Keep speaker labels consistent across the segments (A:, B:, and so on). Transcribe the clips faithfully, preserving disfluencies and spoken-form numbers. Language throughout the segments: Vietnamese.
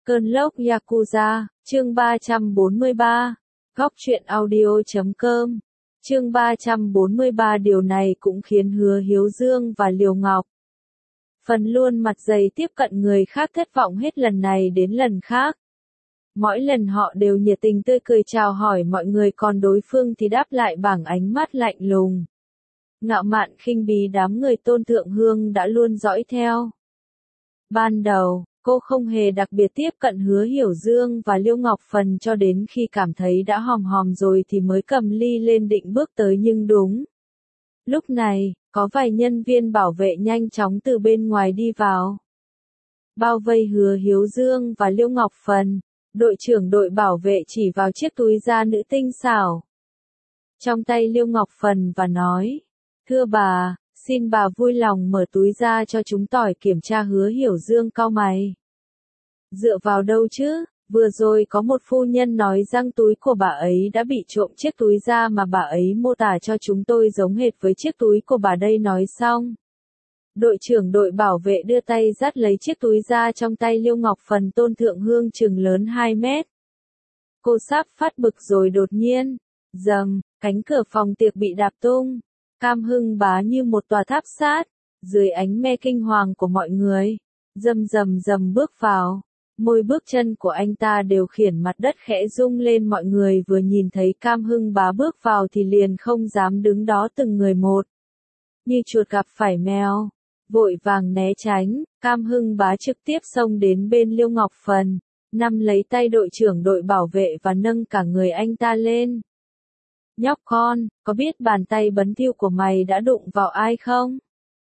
A: Cơn lốc Yakuza, chương ba trăm bốn mươi ba, góc truyện audio chấm com, chương ba trăm bốn mươi ba. Điều này cũng khiến Hứa Hiếu Dương và Liều Ngọc Phần luôn mặt dày tiếp cận người khác thất vọng hết lần này đến lần khác. Mỗi lần họ đều nhiệt tình tươi cười chào hỏi mọi người, còn đối phương thì đáp lại bằng ánh mắt lạnh lùng, ngạo mạn khinh bỉ. Đám người Tôn Thượng Hương đã luôn dõi theo. Ban đầu, cô không hề đặc biệt tiếp cận Hứa Hiểu Dương và Liêu Ngọc Phần cho đến khi cảm thấy đã hòm hòm rồi thì mới cầm ly lên định bước tới, nhưng đúng lúc này, có vài nhân viên bảo vệ nhanh chóng từ bên ngoài đi vào, bao vây Hứa Hiếu Dương và Liêu Ngọc Phần. Đội trưởng đội bảo vệ chỉ vào chiếc túi da nữ tinh xảo trong tay Liêu Ngọc Phần và nói: "Thưa bà, xin bà vui lòng mở túi ra cho chúng tỏi kiểm tra." Hứa Hiểu Dương cau mày. Dựa vào đâu chứ? Vừa rồi có một phu nhân nói rằng túi của bà ấy đã bị trộm. Chiếc túi da mà bà ấy mô tả cho chúng tôi giống hệt với chiếc túi của bà đây. Nói xong, đội trưởng đội bảo vệ đưa tay dắt lấy chiếc túi da trong tay Liêu Ngọc Phần. Tôn Thượng Hương chừng lớn hai mét. Cô sắp phát bực rồi đột nhiên, dầm, cánh cửa phòng tiệc bị đạp tung. Cam Hưng Bá như một tòa tháp sát, dưới ánh me kinh hoàng của mọi người, rầm rầm rầm bước vào. Mỗi bước chân của anh ta đều khiến mặt đất khẽ rung lên. Mọi người vừa nhìn thấy Cam Hưng Bá bước vào thì liền không dám đứng đó, từng người một như chuột gặp phải mèo, vội vàng né tránh. Cam Hưng Bá trực tiếp xông đến bên Liêu Ngọc Phần, nắm lấy tay đội trưởng đội bảo vệ và nâng cả người anh ta lên. "Nhóc con, có biết bàn tay bấn thiêu của mày đã đụng vào ai không?"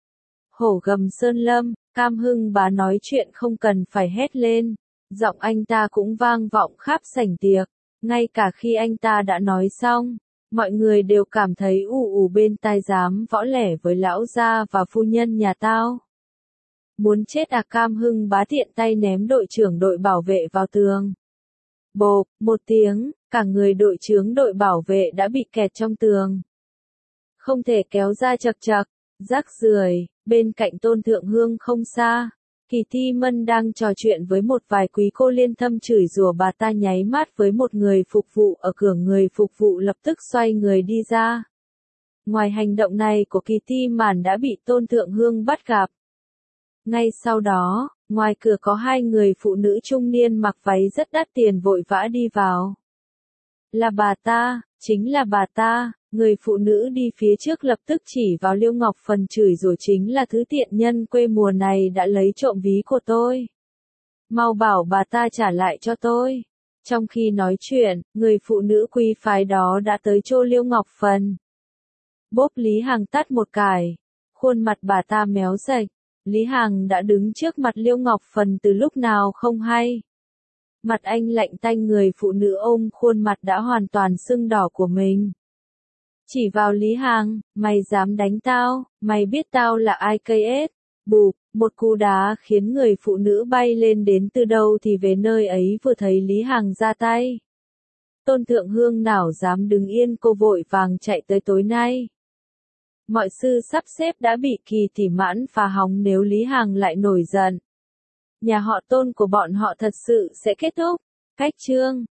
A: Hổ gầm sơn lâm, Cam Hưng Bá nói chuyện không cần phải hét lên, giọng anh ta cũng vang vọng khắp sảnh tiệc. Ngay cả khi anh ta đã nói xong, mọi người đều cảm thấy ù ù bên tai. "Dám võ lẻ với lão gia và phu nhân nhà tao? Muốn chết à?" Cam Hưng Bá tiện tay ném đội trưởng đội bảo vệ vào tường. Bộp, một tiếng, cả người đội trưởng đội bảo vệ đã bị kẹt trong tường, không thể kéo ra. Chật chật, rác rưởi. Bên cạnh Tôn Thượng Hương không xa, Kỳ Thi Mân đang trò chuyện với một vài quý cô liên thâm chửi rủa bà ta, nháy mắt với một người phục vụ ở cửa. Người phục vụ lập tức xoay người đi ra. Ngoài hành động này của Kỳ Thi Màn đã bị Tôn Thượng Hương bắt gặp. Ngay sau đó, ngoài cửa có hai người phụ nữ trung niên mặc váy rất đắt tiền vội vã đi vào. "Là bà ta, chính là bà ta." Người phụ nữ đi phía trước lập tức chỉ vào Liêu Ngọc Phần chửi rủa: "Chính là thứ tiện nhân quê mùa này đã lấy trộm ví của tôi. Mau bảo bà ta trả lại cho tôi." Trong khi nói chuyện, người phụ nữ quý phái đó đã tới chỗ Liêu Ngọc Phần. Bốp, Lý Hằng tát một cài. Khuôn mặt bà ta méo sạch. Lý Hằng đã đứng trước mặt Liêu Ngọc Phần từ lúc nào không hay. Mặt anh lạnh tanh. Người phụ nữ ôm khuôn mặt đã hoàn toàn sưng đỏ của mình, chỉ vào Lý Hằng: "Mày dám đánh tao? Mày biết tao là ai?" Cây ết. Bụp, một cú đá khiến người phụ nữ bay lên. Đến từ đâu thì về nơi ấy. Vừa thấy Lý Hằng ra tay, Tôn Thượng Hương nào dám đứng yên, cô vội vàng chạy tới. Tối nay, mọi sự sắp xếp đã bị Kỳ Thị Mãn phá hỏng. Nếu Lý Hằng lại nổi giận, nhà họ Tôn của bọn họ thật sự sẽ kết thúc. Cách chương